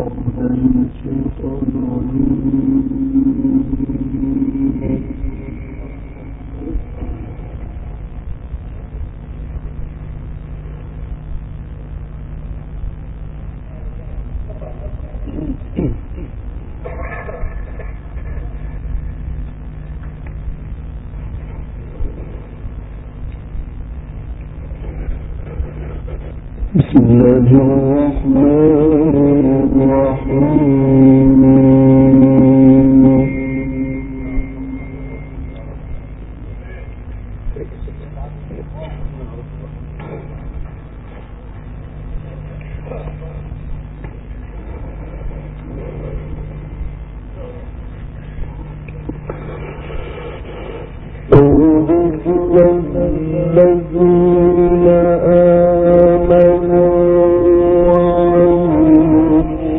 بسم الله الرحمن الرحيم الذين آمنوا وعملوا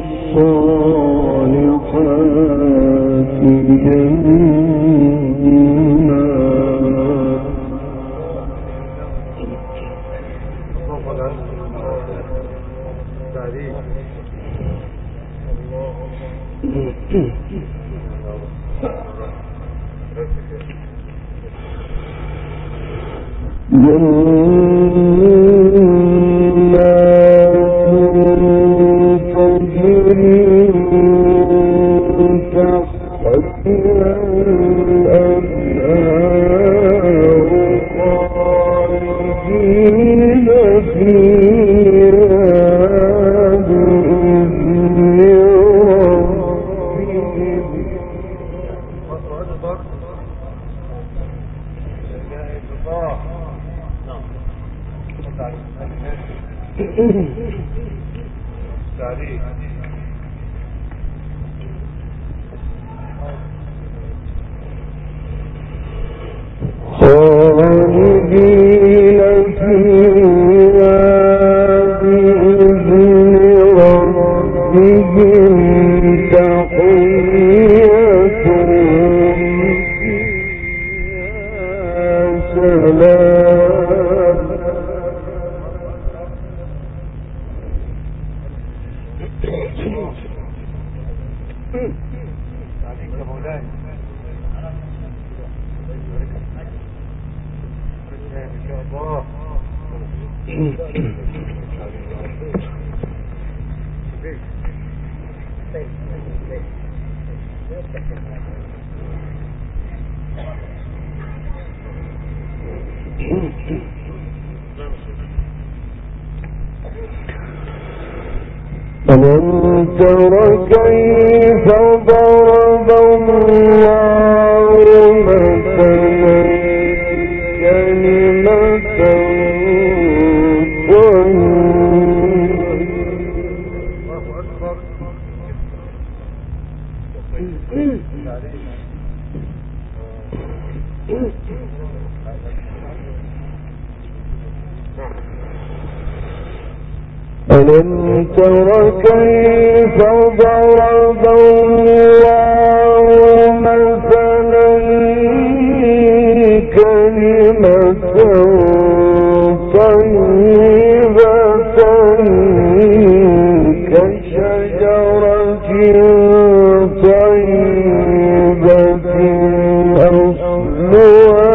الصالحات خالدين فيها بإذن ربهم تحيتهم فيها سلام. ألم تر كيف ضرب الله مثلا كلمة ألم تر كيف ضرب الله مثلا كلمة طيبة كشجرة طيبة أصلها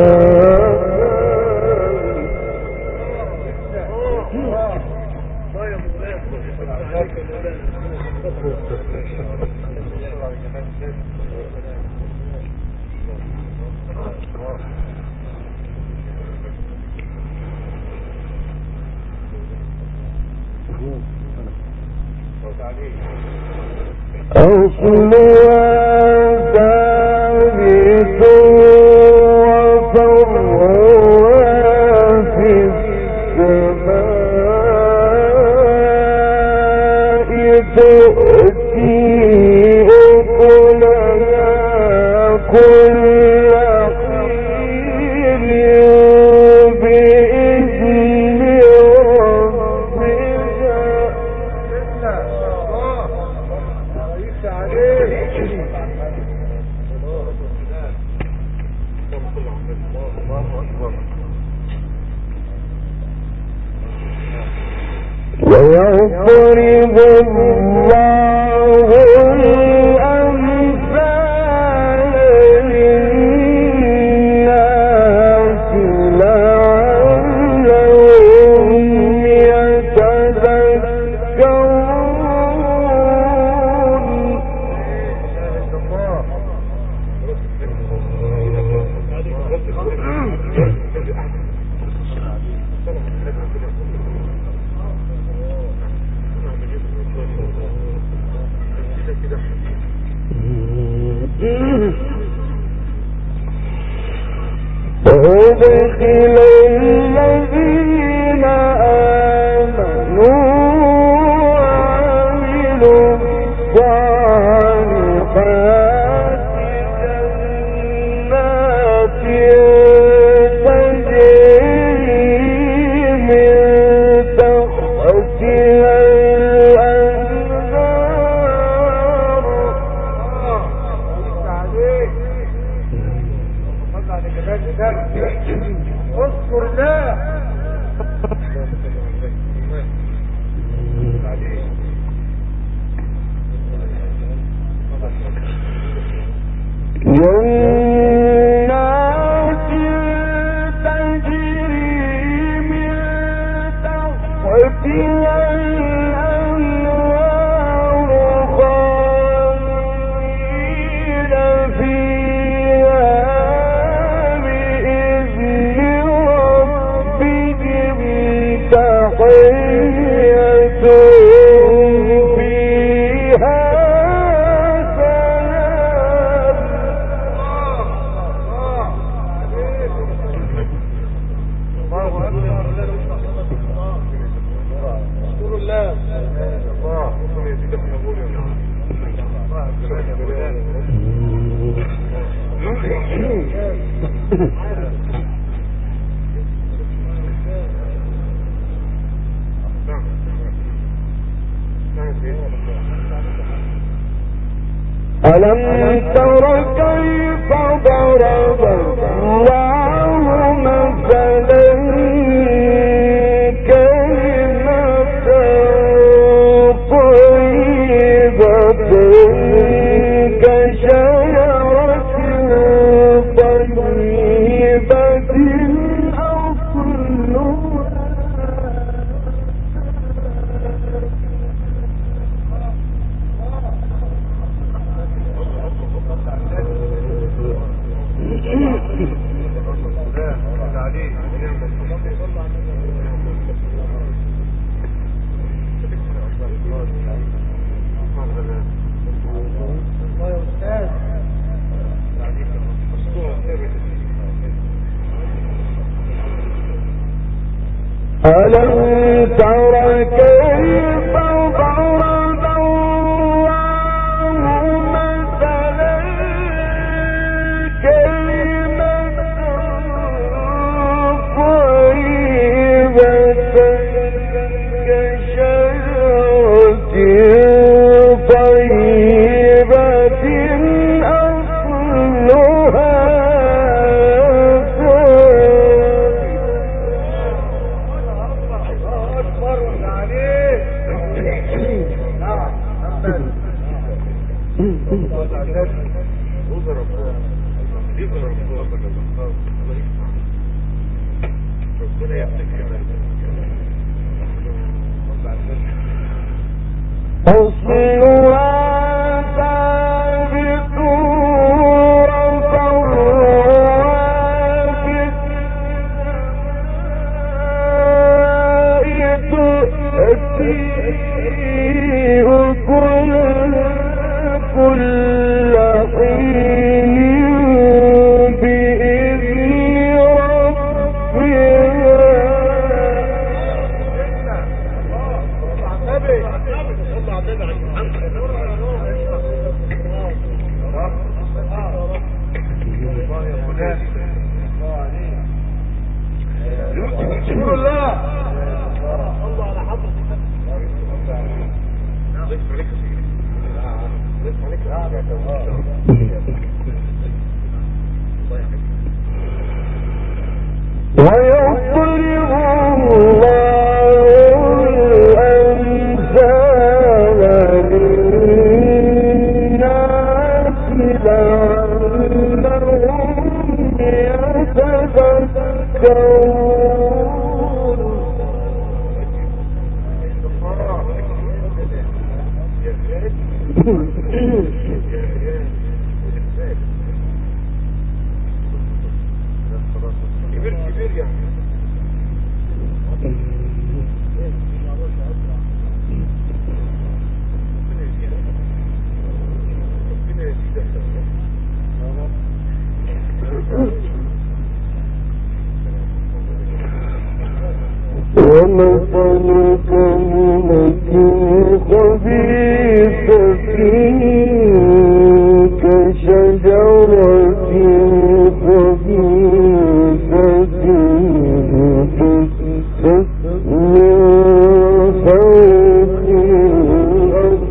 ثابت وفرعها في السماء تؤتي أكلها كل حين بإذن ربها يضرب الله الأمثال للناس لعلهم وأدخل الذين آمنوا وعملوا الصالحات جنات تجري من تحتها اذكر الله جنات تجري من تحتها الأنهار خالدين فيها بإذن ربهم تحيتهم فيها ألم تر كيف ضرب الله مثلا كلمة طيبة كشجرة طيبة ألم تر كيف ضرب الله مثلا كلمة طيبة كشجرة طيبة أصلها ويضرب الله ومثل كلمة خبيثة كشجرة خبيثة تسقط من فوق الأرض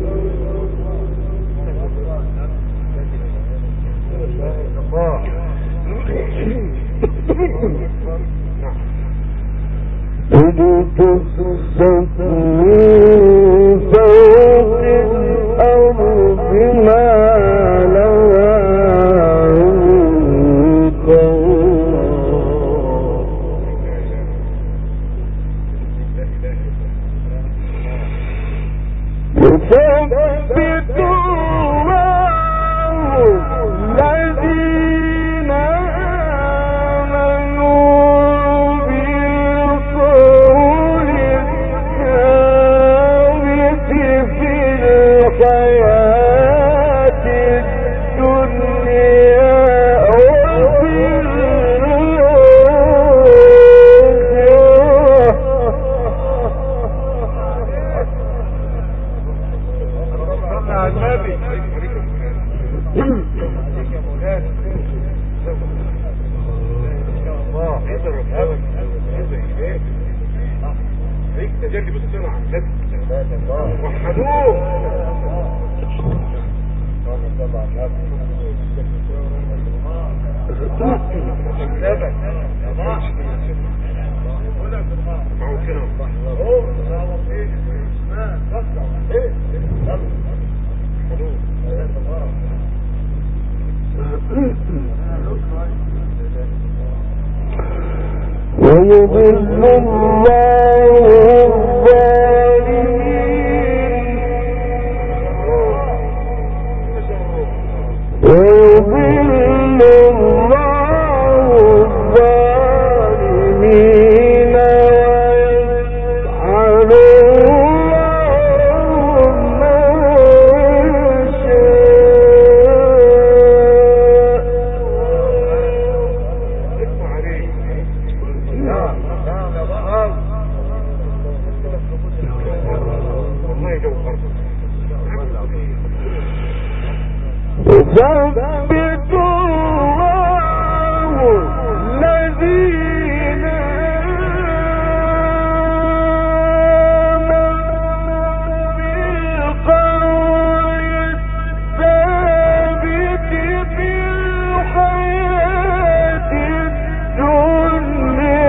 تجتثت من فوق الأرض ما لها من قرار يثبت الله الذين ويضل الله الظالمين ويضل الله الظالمين ويفعل الله ما يثبت الله الذين آمنوا بالقول الثابت في الحياة الدنيا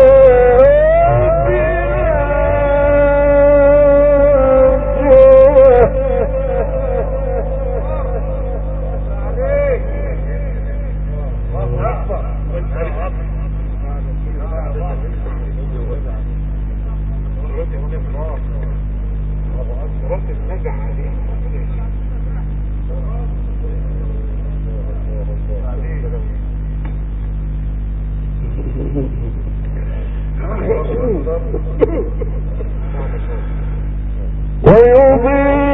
ويضل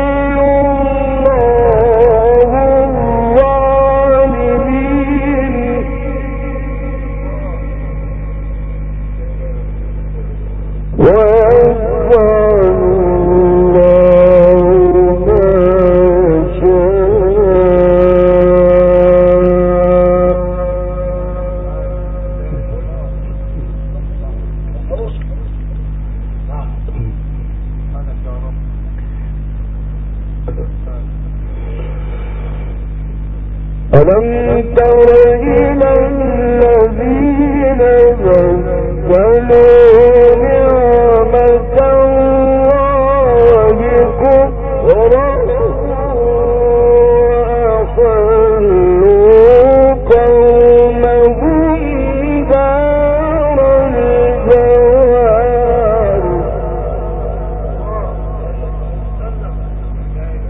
الله الظالمين ويفعل الله ما ألم تر إلى الذين بدلوا نعمة الله كفرا وأحلوا قومهم دار البوار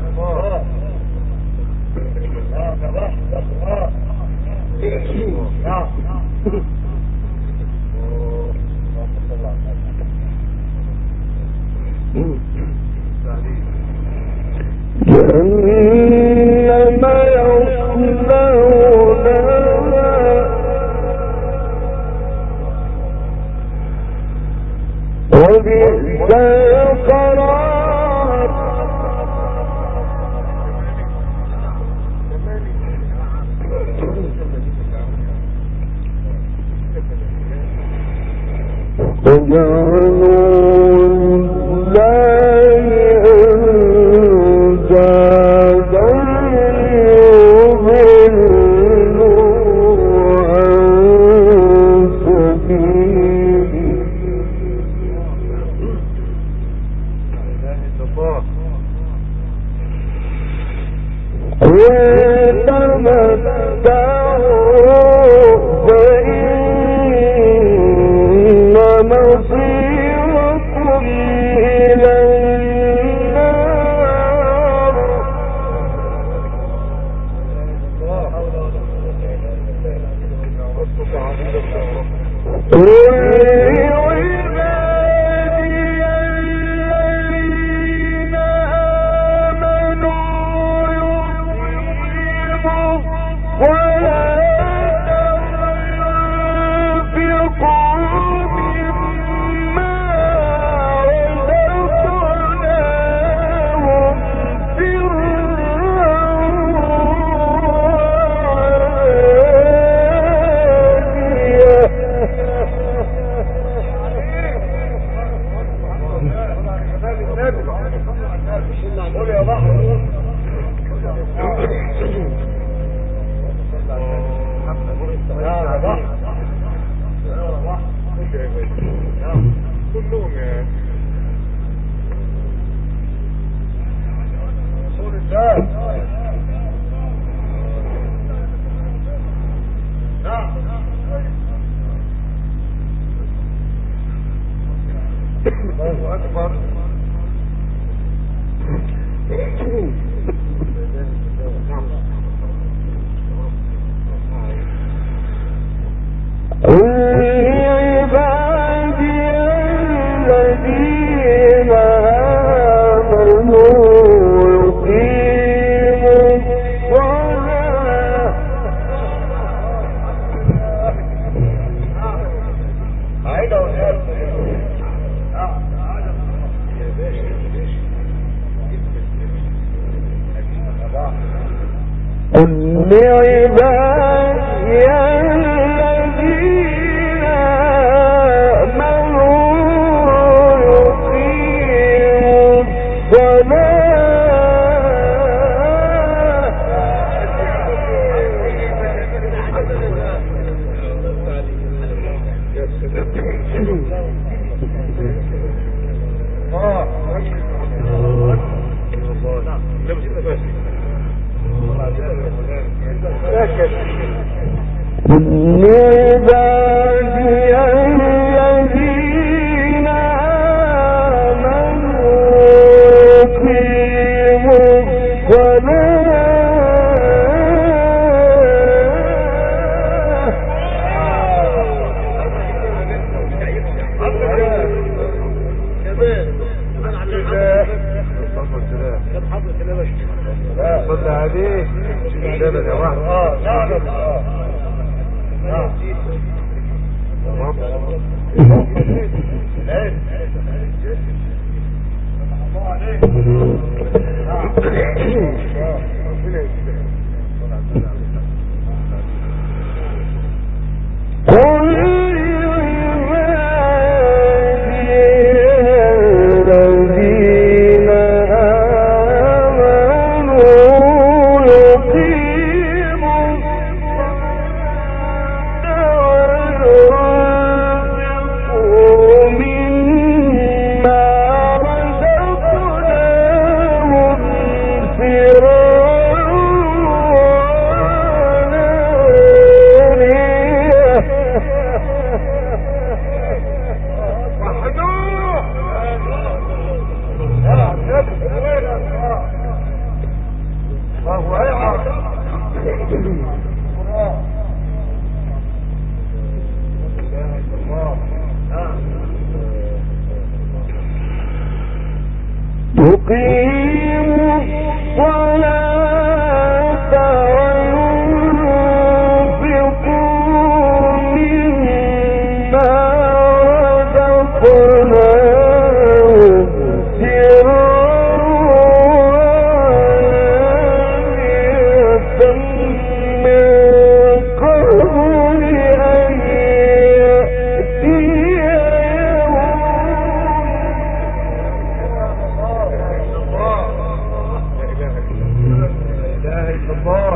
الله.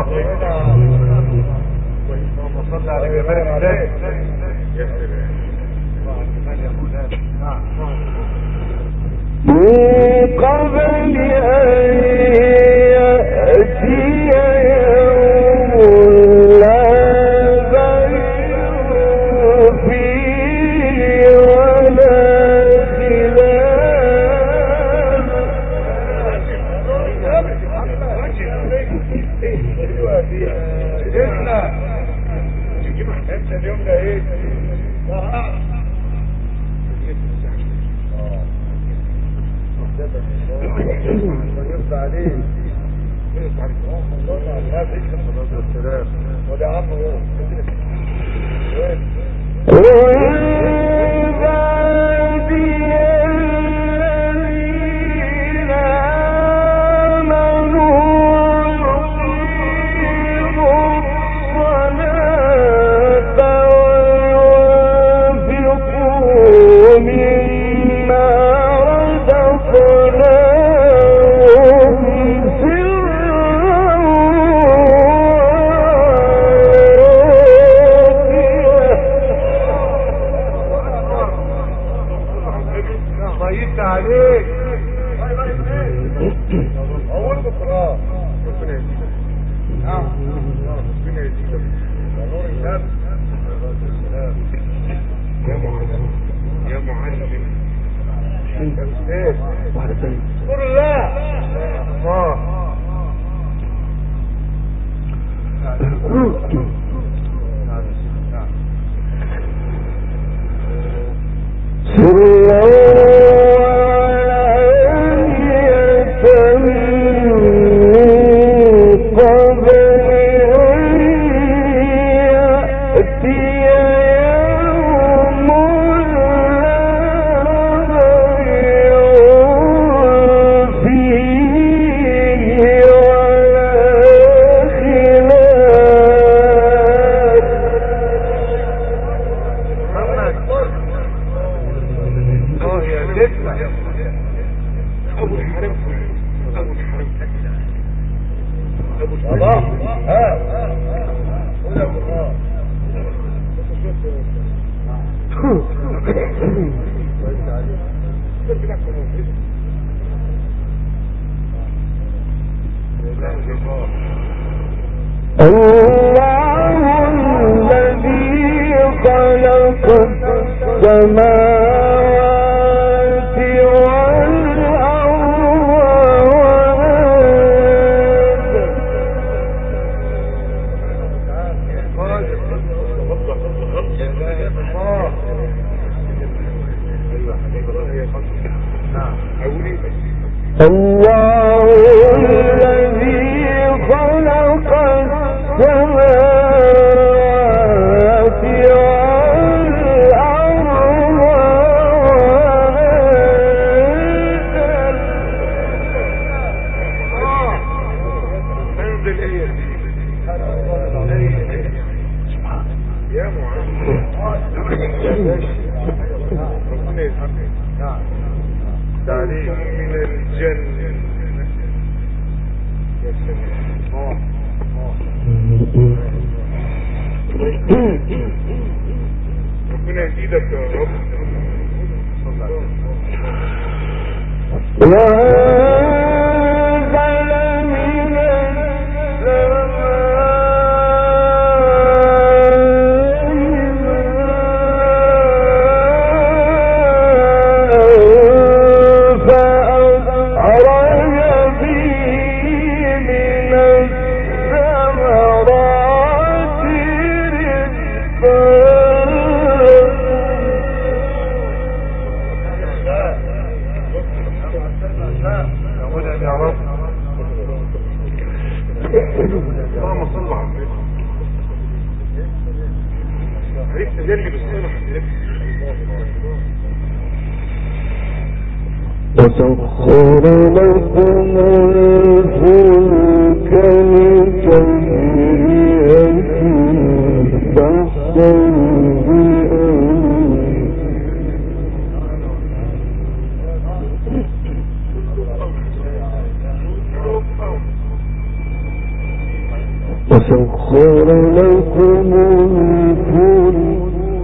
اللهم صل على جمال الله. يا سلام. من قبل أن يأتي يوم لا بيع فيه ولا اليوم ده ايه؟ يرضى عليه يرضى عليك الله على النبي صلى الله عليه وسلم وده عمه وسخر لكم الفلك لتجري في البحر وسخر لكم الفلك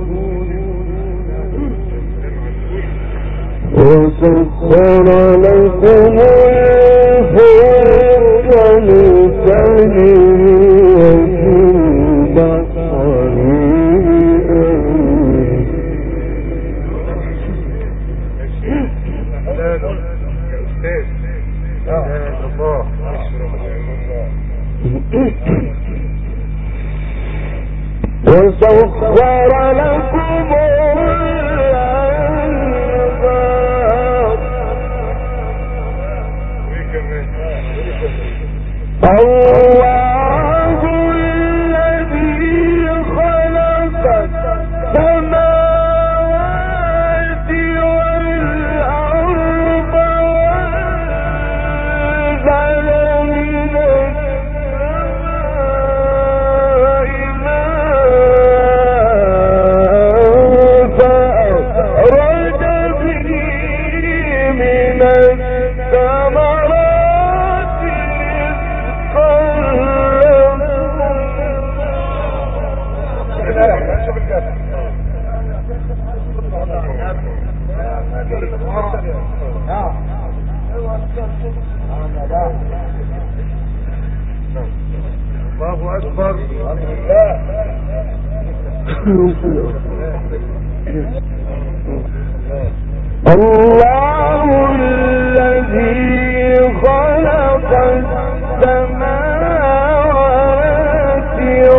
لتجري في البحر وسخر لكم الله الذي خلق السماوات والأرض وأنزل من السماء ماء فأخرج به من الثمرات الله أكبر. الله الذي خلق السماوات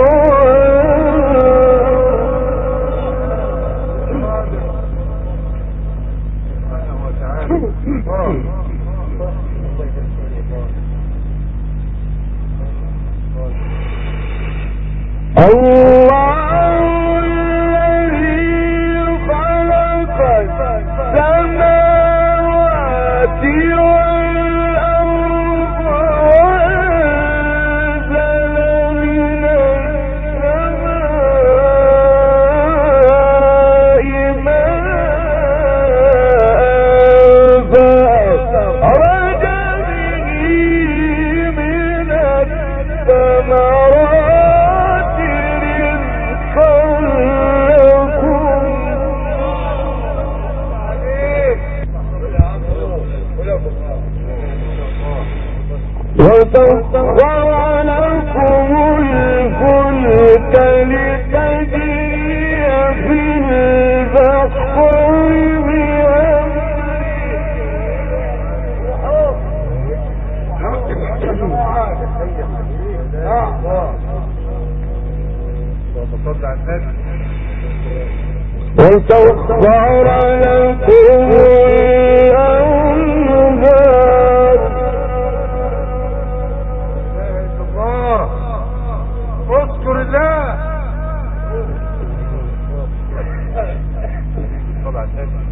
وسخر لكم الفلك لتجري في البحر وسخر لكم الأنهار اذكر الله. طبعا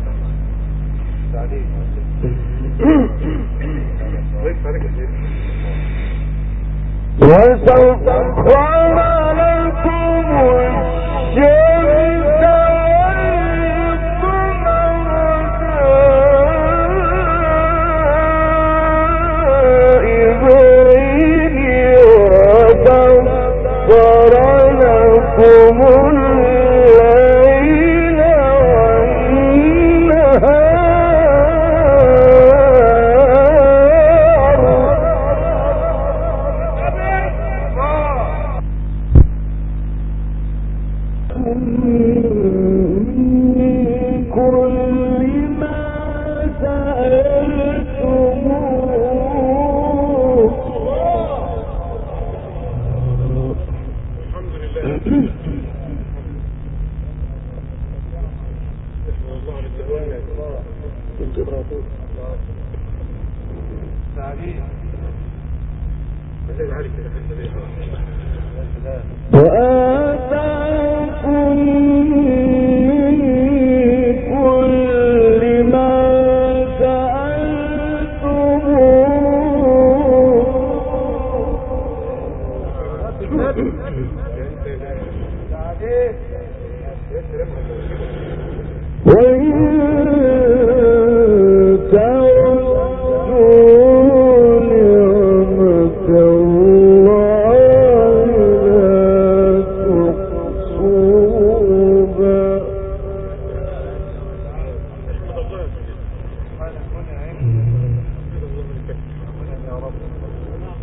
وسخر لكم الشمس وسخر لكم الليل والنهار كل ما سألتموه وآتاكم من كل ما سألتموه وإن تعدوا نعمة الله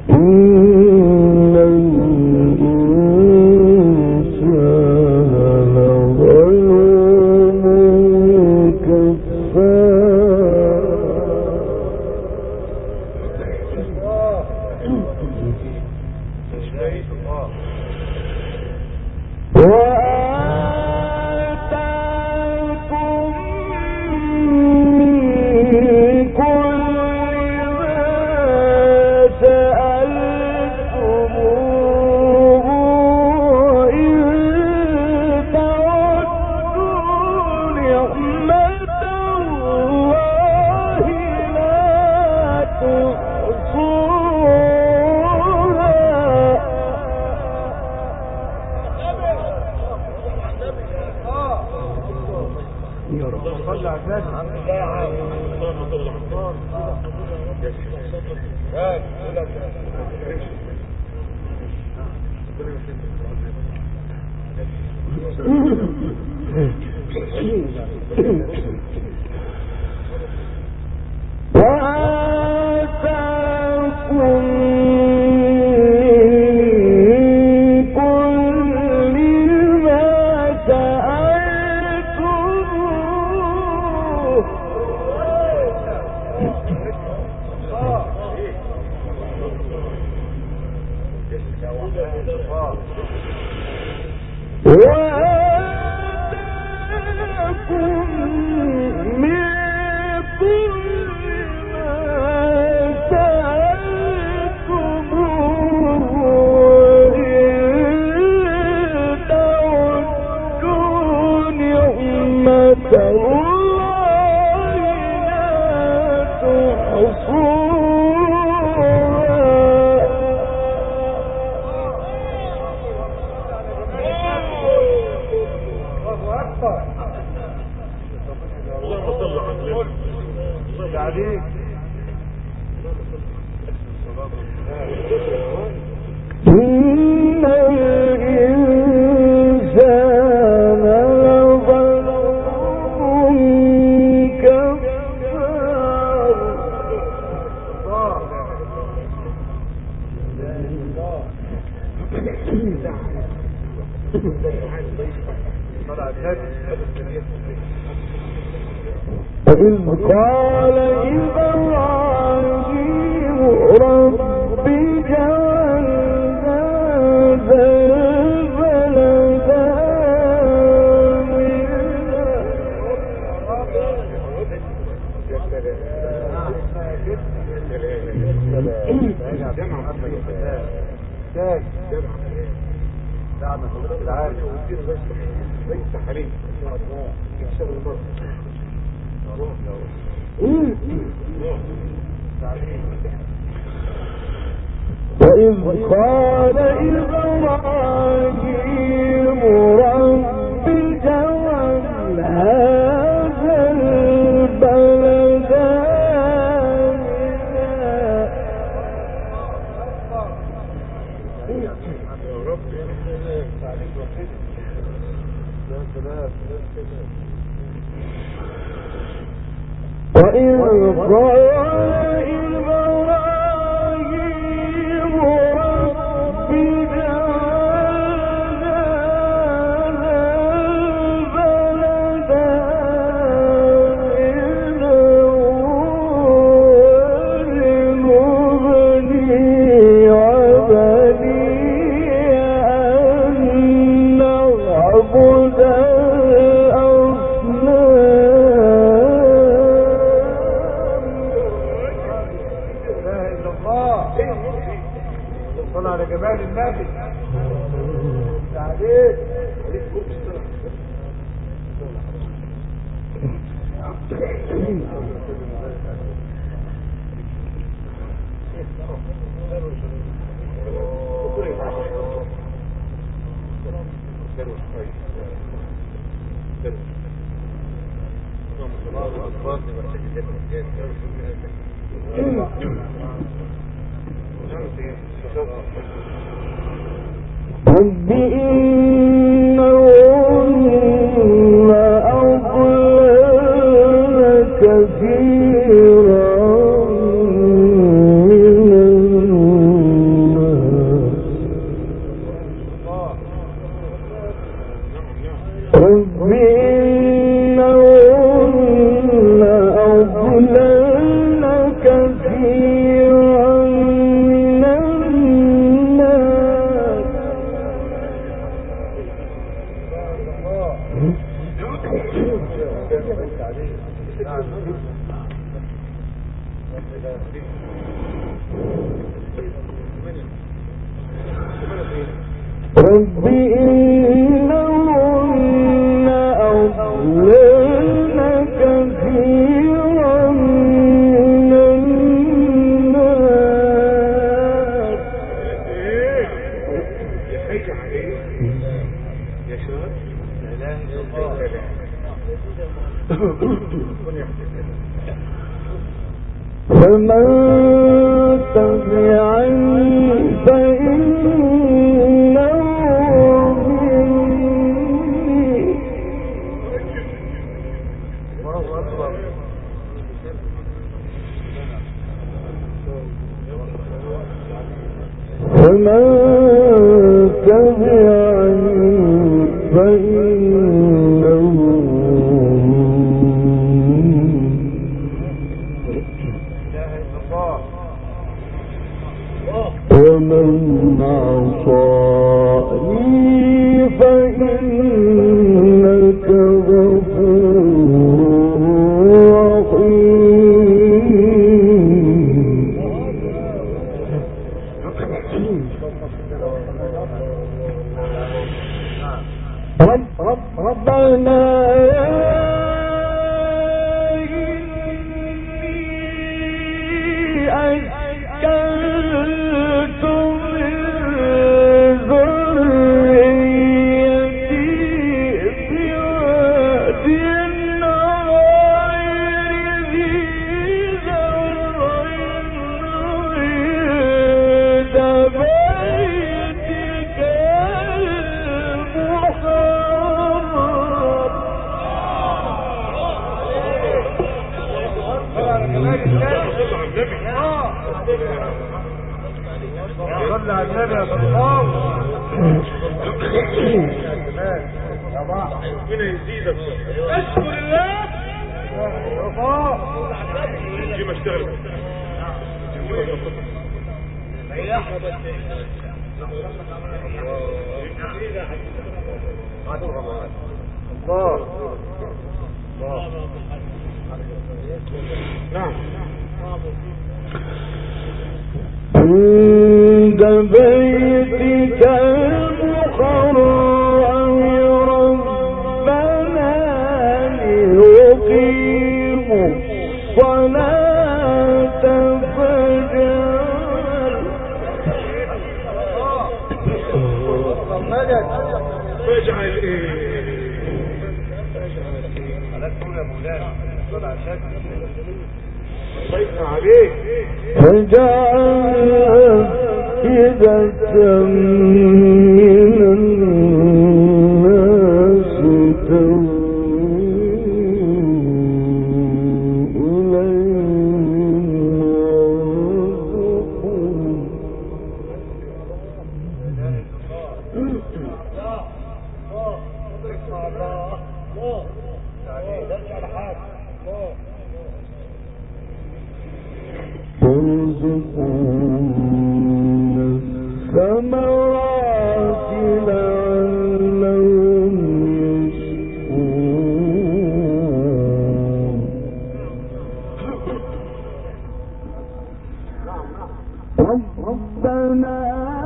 وإذ قال إبراهيم رب اجعل هذا البلد وإذ قال إبراهيم رب اجعل هذا البلد وإذ قال إبراهيم رب اجعل هذا البلد آمنا واجنبني وبني أن نعبد على جمال النبي عليك رب إنهن أضللن كثيرا من رب إنهن أضللن كثيرا من الناس. فمن تبعني فإنه مني فمن تبعني فإنه ومن عصاني فإنك غفور رحيم. ربنا صلى على النبي يا الله. ربنا يزيدك. اشكر الله. دي ما اشتغلت. الله. نعم. عند بيتك المحرم ربنا ليقيموا الصلاة فاجعل ايه؟ على كل يا مولانا صلى عشان ضيفنا عليك. فجعل أفئدة من الناس تهوي إليهم وارزقهم الثمرات لعلهم يشكرون. ربنا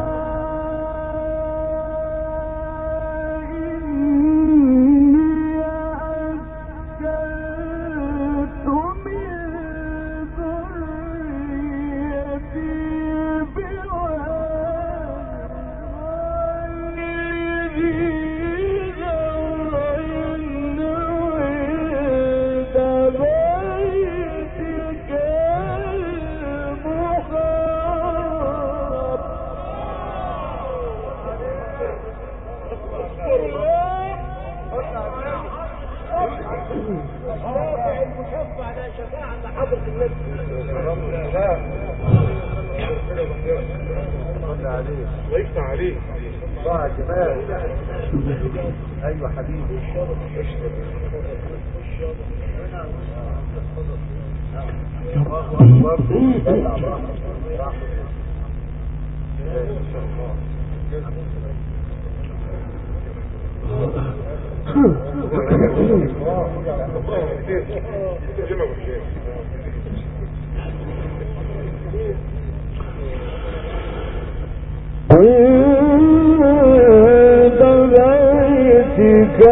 ويفتح عليك ضاع جمال. ايوه حبيبي الله بيتك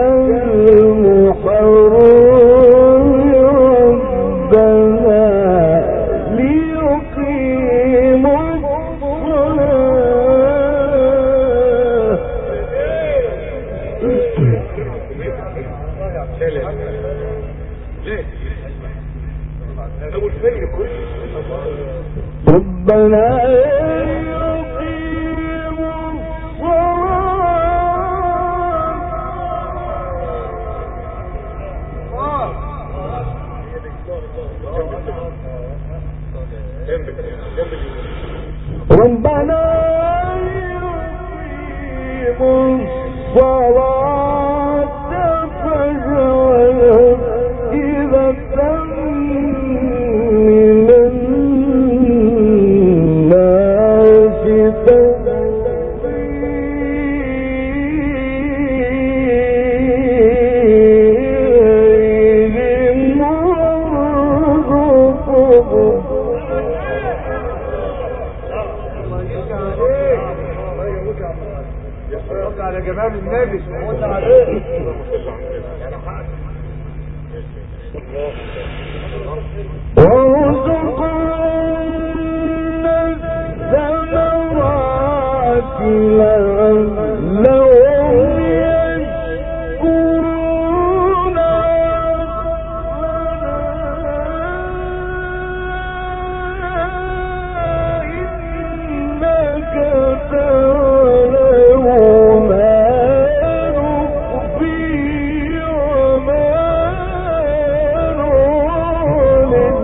المحرم ربنا ليقيموا ربنا يقيموا الصلاة ربنا يقيموا الصلاة فاجعل أفئدة من الناس إليهم وارزقهم على جمال النبي قلنا عليه وارزقهن الثمرات لعلهم يشكرون إنك تعلم ما نخفي وما نعلن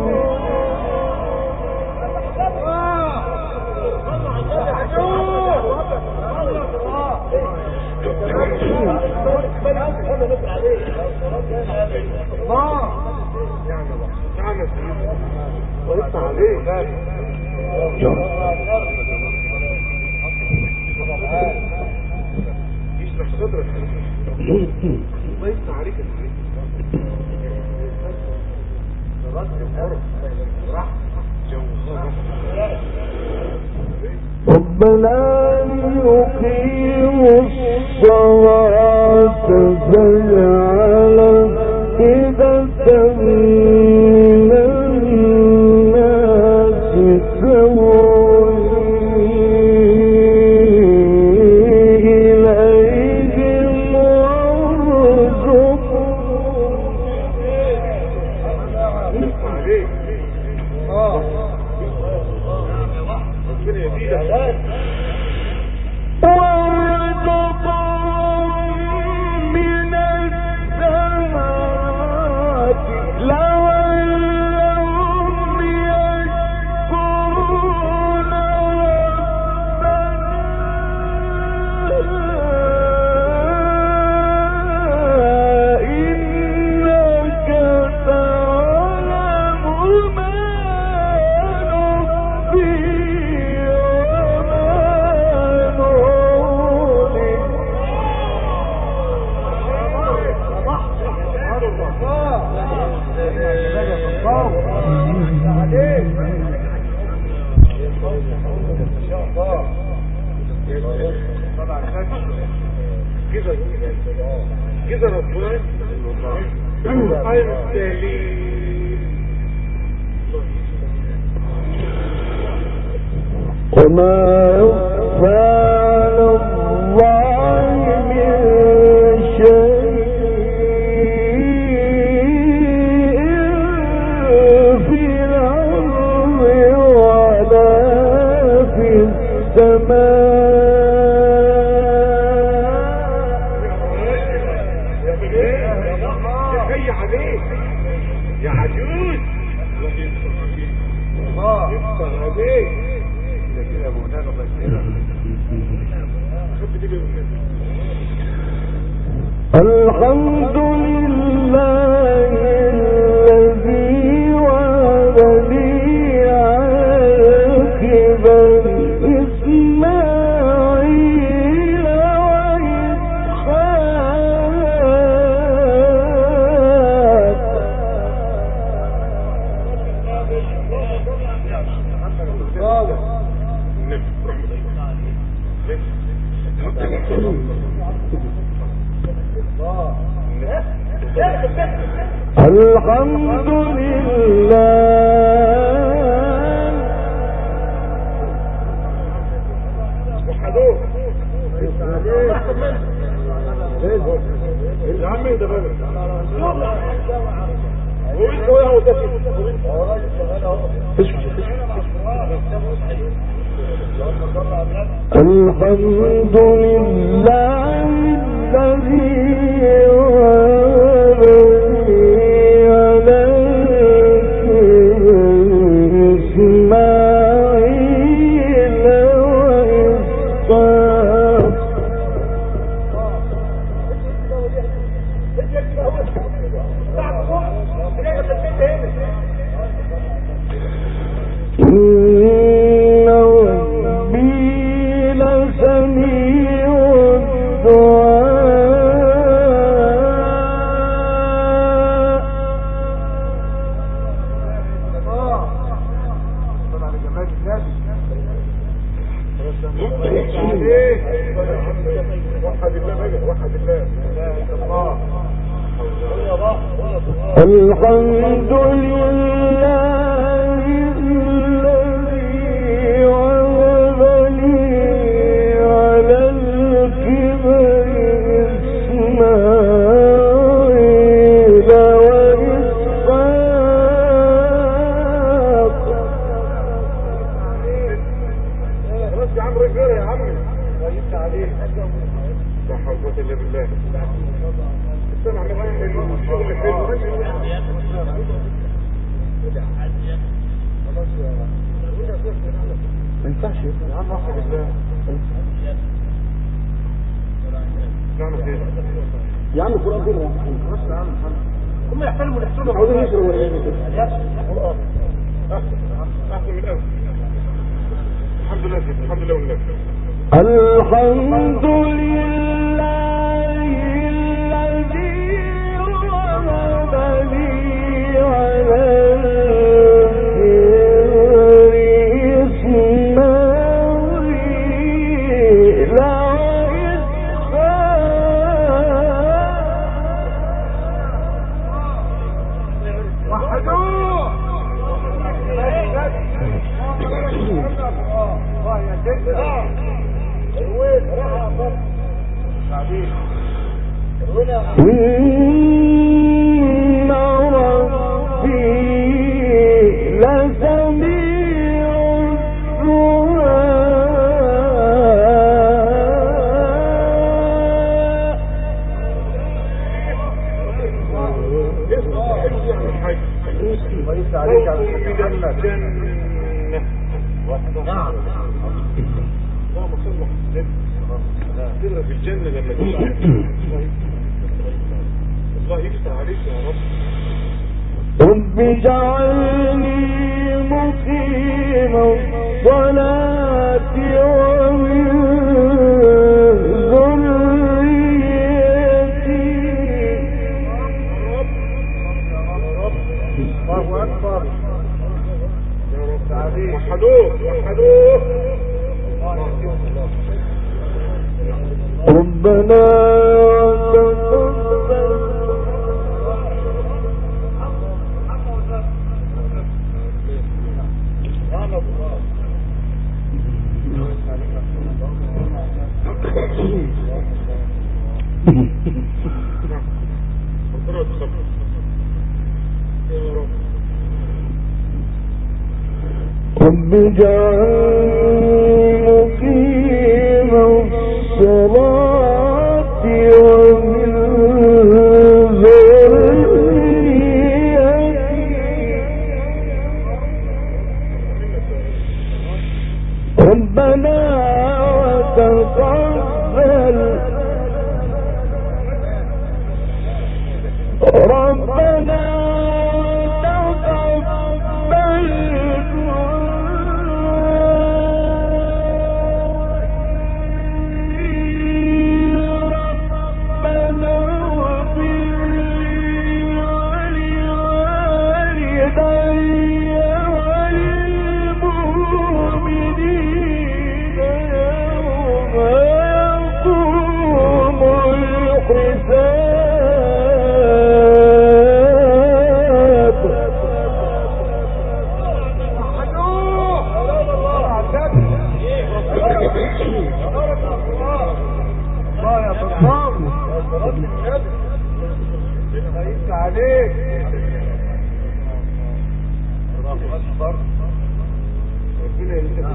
يشرح صدرك ضيفنا عليك ربنا ليقيموا الصلاة فاجعل أفئدة من الناس تهوي إليهم وارزقهم من الثمرات لعلهم يشكرون ربنا إنك تعلم ما نخفي كده ربنا وما يخفى على الله من شيء في الأرض ولا في السماء يا عجوز الله يفتح عليك لكن ابو نانا الحمد لله الذي وهبني على الكبر إسماعيل وإسحاق الحمد لله وحدوه يا عمي ده بقى الحمد لله الذي وهبني على إسماعيل وإسحاق إن ربي لسميع الحمد لله الذي وهب لي على الكبر إسماعيل وإسحاق بس يا عم رجاله يا عمي ويبت عليه لا حول ولا قوه الا بالله استنى عمال الشغل حلو ما ينفعش يا عم وحد الله نعمل ايه يا عم القرآن كله بس يا عم هم يحترموا نفسهم عاوزين يشربوا ايه احسن من الاول الحمد لله الحمد لله والنبي الحمد لله الذي وهب لي على الكبر إسماعيل وإسحاق وحدوه إن ربي لسميع وليس عليك على الجنة نعم اللهم صل وسلم تقرا في الجنة لما تشعر الله يفتح عليك يا رب رب اجعلني مقيم الصلاة ومن ذريتي الله أكبر يا رب وحدوه وحدوه ربنا تقبل رب اجعلني مقيم الصلاة ومن ذريتي ربنا وتقبل ربنا تقبل ربنا واغفر لي ولوالدي وللمؤمنين يوم يقوم الحساب يفتح عليك. ربنا يهديك.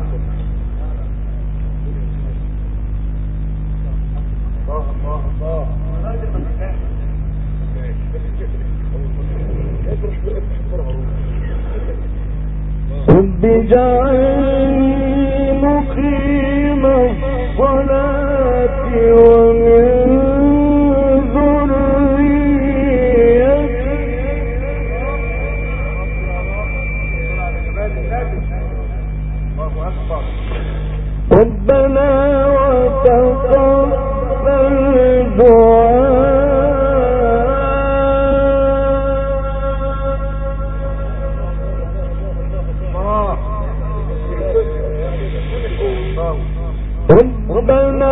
الله الله رب اجعلني مقيم الصلاة ومن ذريتي ربنا وتقبل دعاء ربنا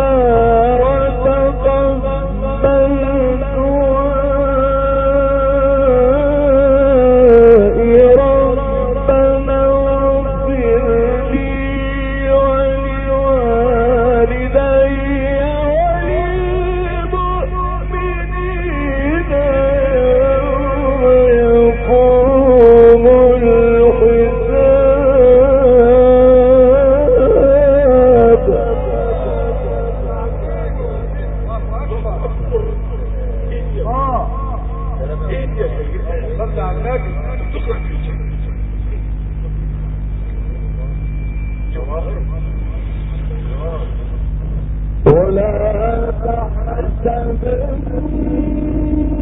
وتقبل دعائي ربنا اغفر لي ولوالدي وللمؤمنين يوم يقوم الحساب. صلى على النبي. ولا تحسبن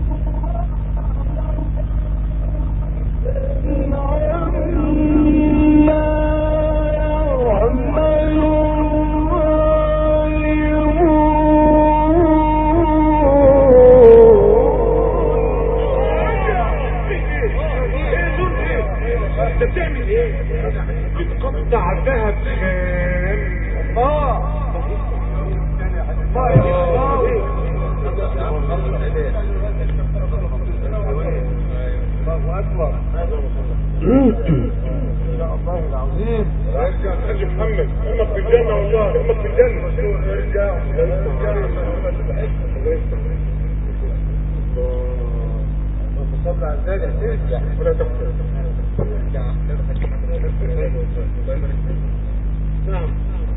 بتعمل ايه؟ بتقطع ذهب خام. الله الله يا الله. الله اكبر. الله العظيم. ارجع الحاج محمد، امك في الجنه والله، امك في الجنه. ارجع اللهم صل على النبي. ارجع ولا تقتل. نعم.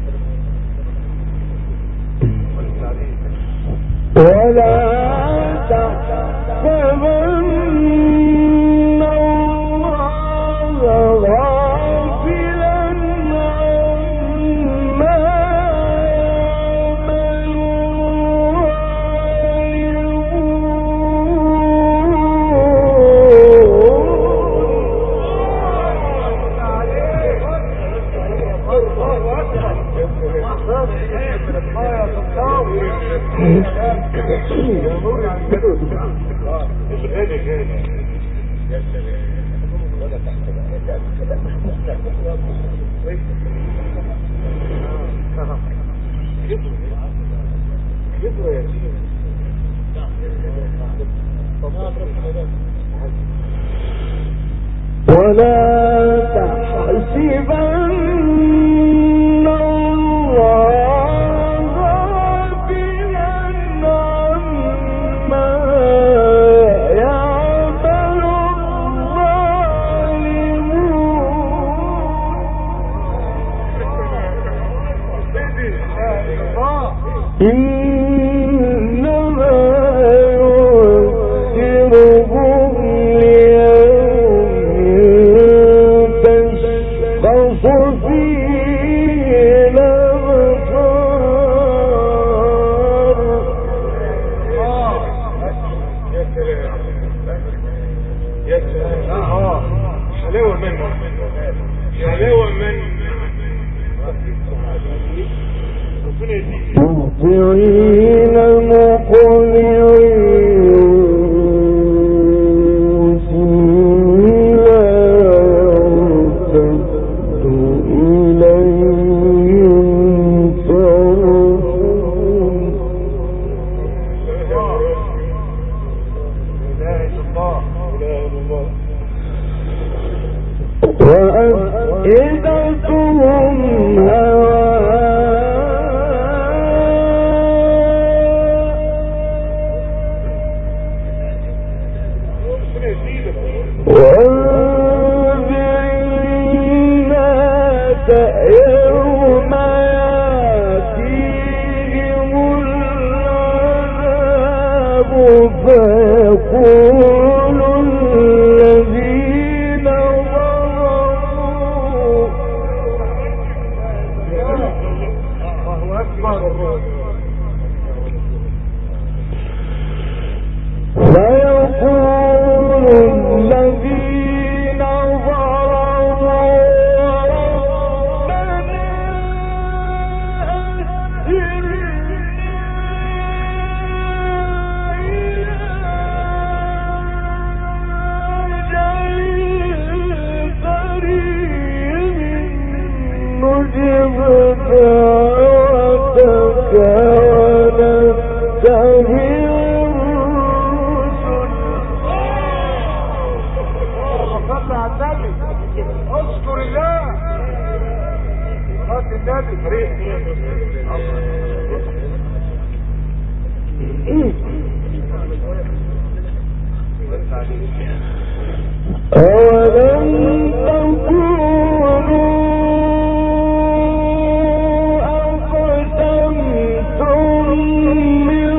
ولا تحسبن الله غافلا عما ولا تحسبن الله غافلا عما يعمل الظالمون إنما يؤخرهم ليوم تشخص فيه الأبصار. يا سلام. حلاوة من حلاوة من مهطعين مقنعين لا يرتد إليهم طرفهم وأفئدتهم هواء فيقول الذين ظلموا ربنا نجب دعوتك ونتبع صلى على النبي اذكر الله صلاة النبي أولم تكونوا أقسمتم من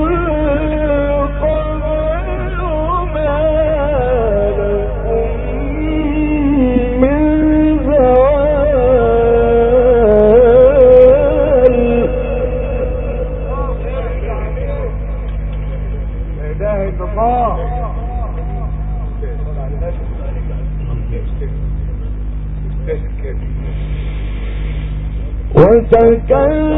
قبل ما لكم من زوال لا اله الا الله وتكلم